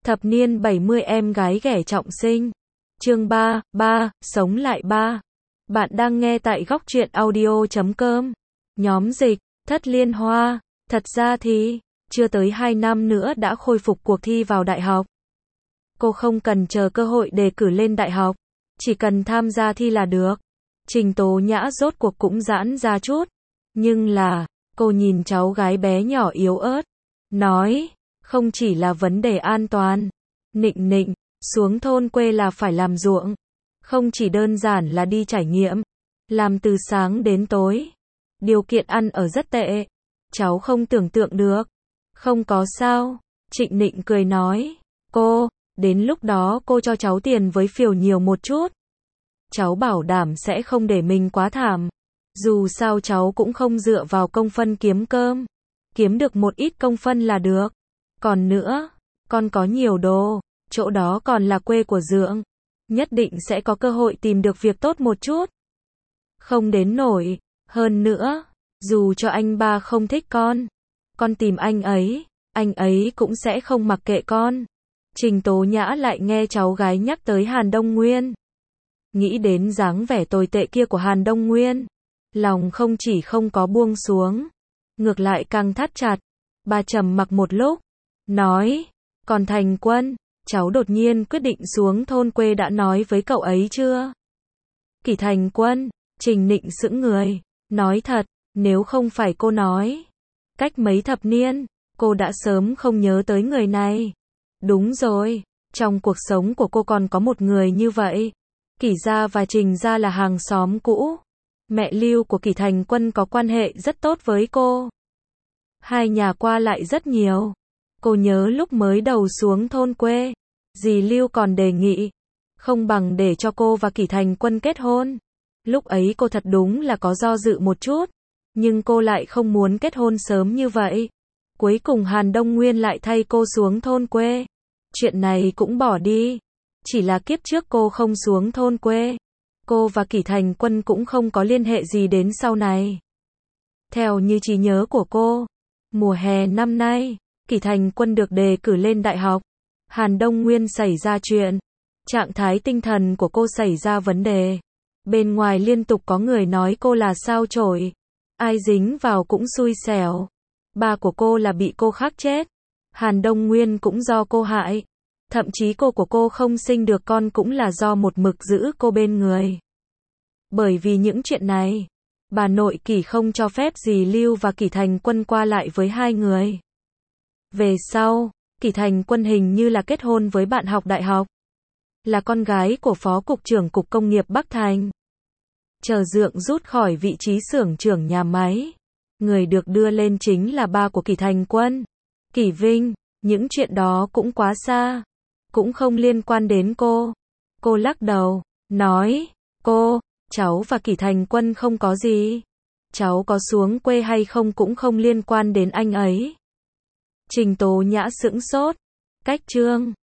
Thập niên 70 em gái ghẻ trọng sinh. Chương 3, sống lại 3. Bạn đang nghe tại góc truyện audio.com. Nhóm dịch, Thất Liên Hoa. Thật ra thì, chưa tới 2 năm nữa đã khôi phục cuộc thi vào đại học. Cô không cần chờ cơ hội đề cử lên đại học, chỉ cần tham gia thi là được. Trình Tố Nhã rốt cuộc cũng giãn ra chút. Nhưng là, cô nhìn cháu gái bé nhỏ yếu ớt, nói, không chỉ là vấn đề an toàn. Nịnh nịnh, xuống thôn quê là phải làm ruộng. Không chỉ đơn giản là đi trải nghiệm. Làm từ sáng đến tối. Điều kiện ăn ở rất tệ. Cháu không tưởng tượng được. Không có sao. Trịnh Nịnh cười nói. Cô, đến lúc đó cô cho cháu tiền với phiếu nhiều một chút. Cháu bảo đảm sẽ không để mình quá thảm. Dù sao cháu cũng không dựa vào công phân kiếm cơm. Kiếm được một ít công phân là được. Còn nữa, con có nhiều đồ, chỗ đó còn là quê của Dượng. Nhất định sẽ có cơ hội tìm được việc tốt một chút. Không đến nổi, hơn nữa, dù cho anh ba không thích con tìm anh ấy cũng sẽ không mặc kệ con. Trình Tố Nhã lại nghe cháu gái nhắc tới Hàn Đông Nguyên. Nghĩ đến dáng vẻ tồi tệ kia của Hàn Đông Nguyên. Lòng không chỉ không có buông xuống, ngược lại càng thắt chặt. Bà trầm mặc một lúc, nói, còn Thành Quân, cháu đột nhiên quyết định xuống thôn quê đã nói với cậu ấy chưa? Kỷ Thành Quân, Trình Nịnh sững người, nói thật, nếu không phải cô nói, cách mấy thập niên, cô đã sớm không nhớ tới người này. Đúng rồi, trong cuộc sống của cô còn có một người như vậy. Kỷ gia và Trình gia là hàng xóm cũ. Mẹ Lưu của Kỷ Thành Quân có quan hệ rất tốt với cô. Hai nhà qua lại rất nhiều. Cô nhớ lúc mới đầu xuống thôn quê, dì Lưu còn đề nghị, không bằng để cho cô và Kỷ Thành Quân kết hôn. Lúc ấy cô thật đúng là có do dự một chút, nhưng cô lại không muốn kết hôn sớm như vậy. Cuối cùng Hàn Đông Nguyên lại thay cô xuống thôn quê. Chuyện này cũng bỏ đi. Chỉ là kiếp trước cô không xuống thôn quê. Cô và Kỷ Thành Quân cũng không có liên hệ gì đến sau này. Theo như trí nhớ của cô, mùa hè năm nay, Kỷ Thành Quân được đề cử lên đại học. Hàn Đông Nguyên xảy ra chuyện. Trạng thái tinh thần của cô xảy ra vấn đề. Bên ngoài liên tục có người nói cô là sao chổi. Ai dính vào cũng xui xẻo. Ba của cô là bị cô khác chết. Hàn Đông Nguyên cũng do cô hại. Thậm chí cô của cô không sinh được con cũng là do một mực giữ cô bên người. Bởi vì những chuyện này, bà nội Kỷ không cho phép dì Lưu và Kỷ Thành Quân qua lại với hai người. Về sau, Kỷ Thành Quân hình như là kết hôn với bạn học đại học. Là con gái của Phó Cục trưởng Cục Công nghiệp Bắc Thành. Chờ Dượng rút khỏi vị trí xưởng trưởng nhà máy. Người được đưa lên chính là ba của Kỷ Thành Quân. Kỷ Vinh, những chuyện đó cũng quá xa. Cũng không liên quan đến cô. Cô lắc đầu, nói, cháu và Kỷ Thành Quân không có gì. Cháu có xuống quê hay không cũng không liên quan đến anh ấy. Trình Tố Nhã sững sốt. Cách chương